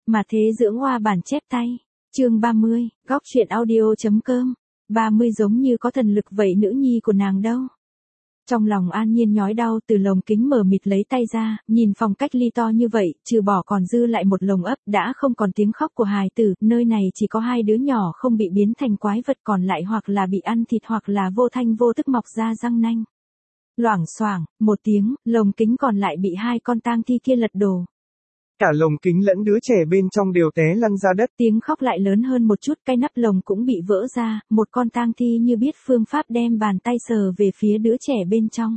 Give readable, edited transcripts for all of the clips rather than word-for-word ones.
Mà thế dưỡng hoa bản chép tay. Chương 30, góc truyện audio.com. 30 giống như có thần lực vậy nữ nhi của nàng đâu. Trong lòng An Nhiên nhói đau, từ lồng kính mờ mịt lấy tay ra, nhìn phòng cách ly to như vậy, trừ bỏ còn dư lại một lồng ấp, đã không còn tiếng khóc của hài tử, nơi này chỉ có hai đứa nhỏ không bị biến thành quái vật, còn lại hoặc là bị ăn thịt hoặc là vô thanh vô tức mọc ra răng nanh. Loảng xoảng, một tiếng, lồng kính còn lại bị hai con tang thi kia lật đổ. Cả lồng kính lẫn đứa trẻ bên trong đều té lăn ra đất. Tiếng khóc lại lớn hơn một chút, cái nắp lồng cũng bị vỡ ra, một con tang thi như biết phương pháp đem bàn tay sờ về phía đứa trẻ bên trong.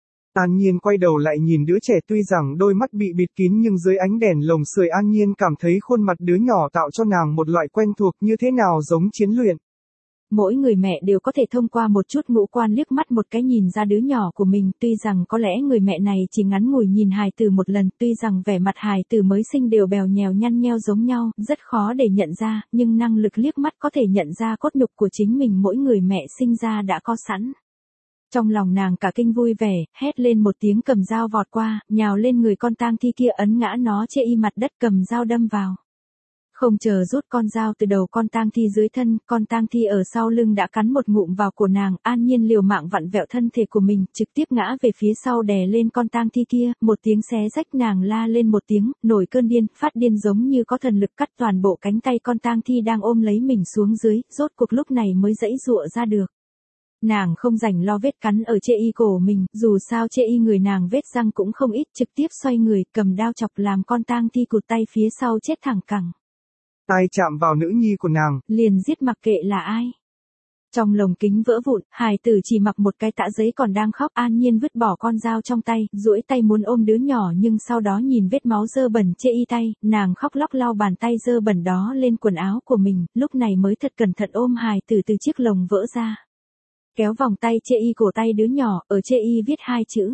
An Nhiên quay đầu lại nhìn đứa trẻ, tuy rằng đôi mắt bị bịt kín nhưng dưới ánh đèn lồng sưởi An Nhiên cảm thấy khuôn mặt đứa nhỏ tạo cho nàng một loại quen thuộc như thế nào giống chiến luyện. Mỗi người mẹ đều có thể thông qua một chút ngũ quan liếc mắt một cái nhìn ra đứa nhỏ của mình, tuy rằng có lẽ người mẹ này chỉ ngắn ngủi nhìn hài tử một lần, tuy rằng vẻ mặt hài tử mới sinh đều bèo nhèo nhăn nheo giống nhau, rất khó để nhận ra, nhưng năng lực liếc mắt có thể nhận ra cốt nhục của chính mình mỗi người mẹ sinh ra đã có sẵn. Trong lòng nàng cả kinh vui vẻ, hét lên một tiếng cầm dao vọt qua, nhào lên người con tang thi kia ấn ngã nó chê y mặt đất cầm dao đâm vào. Không chờ rút con dao từ đầu con tang thi dưới thân, con tang thi ở sau lưng đã cắn một ngụm vào cổ nàng, An Nhiên liều mạng vặn vẹo thân thể của mình, trực tiếp ngã về phía sau đè lên con tang thi kia, một tiếng xé rách nàng la lên một tiếng, nổi cơn điên, phát điên giống như có thần lực cắt toàn bộ cánh tay con tang thi đang ôm lấy mình xuống dưới, rốt cuộc lúc này mới giãy giụa ra được. Nàng không rảnh lo vết cắn ở chê y cổ mình, dù sao chê y người nàng vết răng cũng không ít, trực tiếp xoay người, cầm đao chọc làm con tang thi cụt tay phía sau chết thẳng cẳng. Ai chạm vào nữ nhi của nàng, liền giết mặc kệ là ai. Trong lồng kính vỡ vụn, hài tử chỉ mặc một cái tã giấy còn đang khóc, An Nhiên vứt bỏ con dao trong tay, duỗi tay muốn ôm đứa nhỏ nhưng sau đó nhìn vết máu dơ bẩn chê y tay, nàng khóc lóc lau bàn tay dơ bẩn đó lên quần áo của mình, lúc này mới thật cẩn thận ôm hài tử từ chiếc lồng vỡ ra. Kéo vòng tay chê y cổ tay đứa nhỏ, ở chê y viết hai chữ.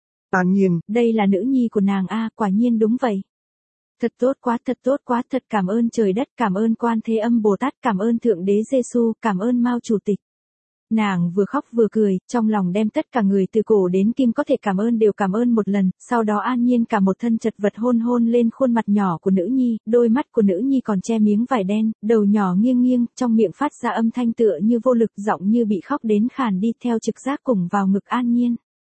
An Nhiên, đây là nữ nhi của nàng a, quả nhiên đúng vậy. Thật tốt quá, thật cảm ơn trời đất, cảm ơn Quan Thế Âm Bồ Tát, cảm ơn Thượng Đế Giêsu, cảm ơn Mao Chủ tịch. Nàng vừa khóc vừa cười, trong lòng đem tất cả người từ cổ đến kim có thể cảm ơn đều cảm ơn một lần, sau đó An Nhiên cả một thân chật vật hôn lên khuôn mặt nhỏ của nữ nhi, đôi mắt của nữ nhi còn che miếng vải đen, đầu nhỏ nghiêng nghiêng, trong miệng phát ra âm thanh tựa như vô lực, giọng như bị khóc đến khàn đi, theo trực giác cùng vào ngực An Nhiên.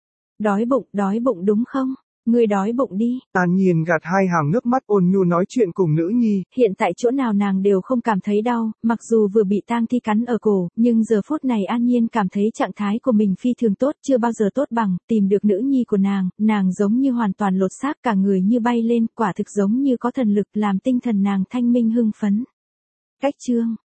Đói bụng đúng không? Người đói bụng đi. An Nhiên gạt hai hàng nước mắt ôn nhu nói chuyện cùng nữ nhi. Hiện tại chỗ nào nàng đều không cảm thấy đau, mặc dù vừa bị tang thi cắn ở cổ, nhưng giờ phút này An Nhiên cảm thấy trạng thái của mình phi thường tốt, chưa bao giờ tốt bằng, tìm được nữ nhi của nàng giống như hoàn toàn lột xác, cả người như bay lên, quả thực giống như có thần lực làm tinh thần nàng thanh minh hưng phấn. Cách chương